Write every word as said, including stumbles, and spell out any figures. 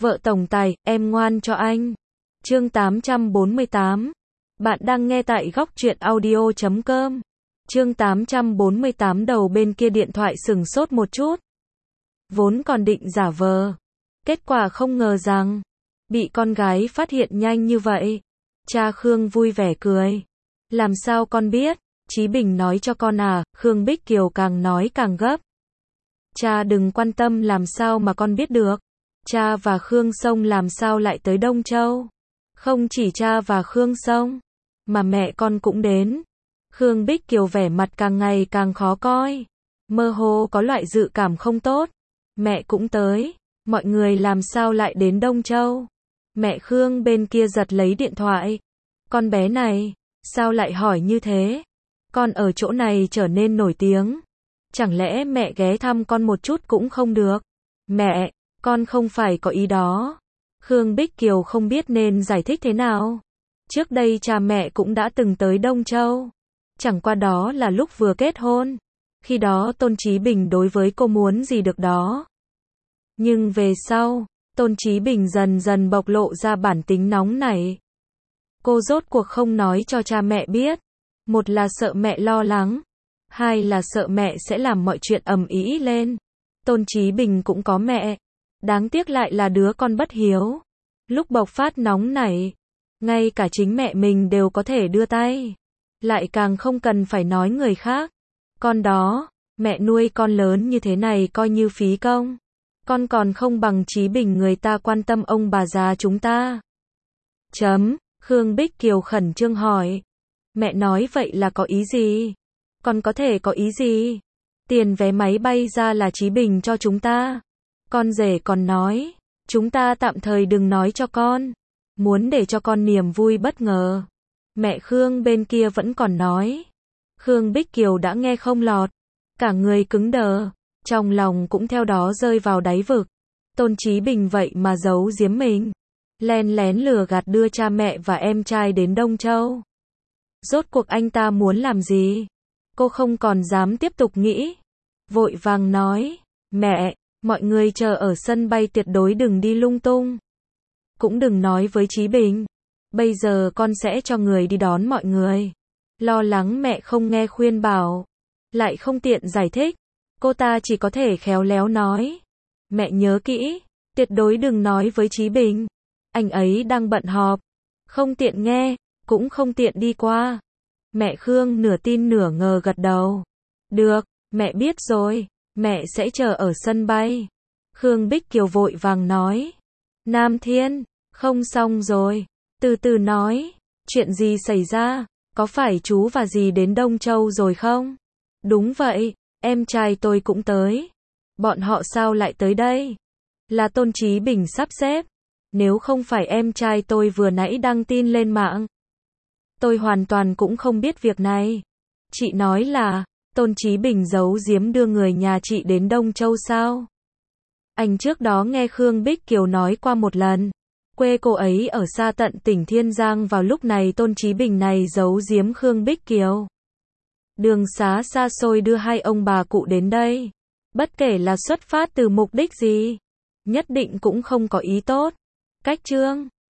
Vợ tổng tài, em ngoan cho anh. Chương tám trăm bốn mươi tám. Bạn đang nghe tại góc truyện audio chấm com. Chương tám trăm bốn mươi tám. Đầu bên kia điện thoại sửng sốt một chút. Vốn còn định giả vờ. Kết quả không ngờ rằng bị con gái phát hiện nhanh như vậy. Cha Khương vui vẻ cười. Làm sao con biết? Chí Bình nói cho con à? Khương Bích Kiều càng nói càng gấp. Cha đừng quan tâm, làm sao mà con biết được? Cha và Khương Sông làm sao lại tới Đông Châu? Không chỉ cha và Khương Sông, mà mẹ con cũng đến. Khương Bích Kiều vẻ mặt càng ngày càng khó coi. Mơ hồ có loại dự cảm không tốt. Mẹ cũng tới. Mọi người làm sao lại đến Đông Châu? Mẹ Khương bên kia giật lấy điện thoại. Con bé này, sao lại hỏi như thế? Con ở chỗ này trở nên nổi tiếng. Chẳng lẽ mẹ ghé thăm con một chút cũng không được? Mẹ, con không phải có ý đó. Khương Bích Kiều không biết nên giải thích thế nào. Trước đây cha mẹ cũng đã từng tới Đông Châu. Chẳng qua đó là lúc vừa kết hôn. Khi đó Tôn Chí Bình đối với cô muốn gì được đó. Nhưng về sau, Tôn Chí Bình dần dần bộc lộ ra bản tính nóng nảy. Cô rốt cuộc không nói cho cha mẹ biết. Một là sợ mẹ lo lắng. Hai là sợ mẹ sẽ làm mọi chuyện ầm ĩ lên. Tôn Chí Bình cũng có mẹ. Đáng tiếc lại là đứa con bất hiếu. Lúc bộc phát nóng nảy, ngay cả chính mẹ mình đều có thể đưa tay. Lại càng không cần phải nói người khác. Con đó, mẹ nuôi con lớn như thế này coi như phí công. Con còn không bằng Chí Bình người ta quan tâm ông bà già chúng ta. Chấm, Khương Bích Kiều khẩn trương hỏi. Mẹ nói vậy là có ý gì? Con có thể có ý gì? Tiền vé máy bay ra là Chí Bình cho chúng ta. Con rể còn nói, chúng ta tạm thời đừng nói cho con. Muốn để cho con niềm vui bất ngờ. Mẹ Khương bên kia vẫn còn nói. Khương Bích Kiều đã nghe không lọt. Cả người cứng đờ. Trong lòng cũng theo đó rơi vào đáy vực. Tôn Chí Bình vậy mà giấu giếm mình. Len lén lừa gạt đưa cha mẹ và em trai đến Đông Châu. Rốt cuộc anh ta muốn làm gì? Cô không còn dám tiếp tục nghĩ. Vội vàng nói, mẹ, mọi người chờ ở sân bay tuyệt đối đừng đi lung tung. Cũng đừng nói với Chí Bình. Bây giờ con sẽ cho người đi đón mọi người. Lo lắng mẹ không nghe khuyên bảo. Lại không tiện giải thích. Cô ta chỉ có thể khéo léo nói. Mẹ nhớ kỹ, tuyệt đối đừng nói với Chí Bình. Anh ấy đang bận họp. Không tiện nghe, cũng không tiện đi qua. Mẹ Khương nửa tin nửa ngờ gật đầu. Được, mẹ biết rồi, mẹ sẽ chờ ở sân bay. Khương Bích Kiều vội vàng nói. Nam Thiên, không xong rồi, từ từ nói, chuyện gì xảy ra, có phải chú và dì đến Đông Châu rồi không? Đúng vậy, em trai tôi cũng tới. Bọn họ sao lại tới đây? Là Tôn Chí Bình sắp xếp. Nếu không phải em trai tôi vừa nãy đăng tin lên mạng, tôi hoàn toàn cũng không biết việc này. Chị nói là, Tôn Chí Bình giấu giếm đưa người nhà chị đến Đông Châu sao? Anh trước đó nghe Khương Bích Kiều nói qua một lần. Quê cô ấy ở xa tận tỉnh Thiên Giang, vào lúc này Tôn Chí Bình này giấu giếm Khương Bích Kiều. Đường xá xa xôi đưa hai ông bà cụ đến đây. Bất kể là xuất phát từ mục đích gì, nhất định cũng không có ý tốt. Cách chương